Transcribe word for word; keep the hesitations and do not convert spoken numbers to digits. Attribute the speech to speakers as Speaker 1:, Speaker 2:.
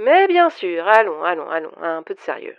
Speaker 1: Mais bien sûr, allons, allons, allons, un peu de sérieux.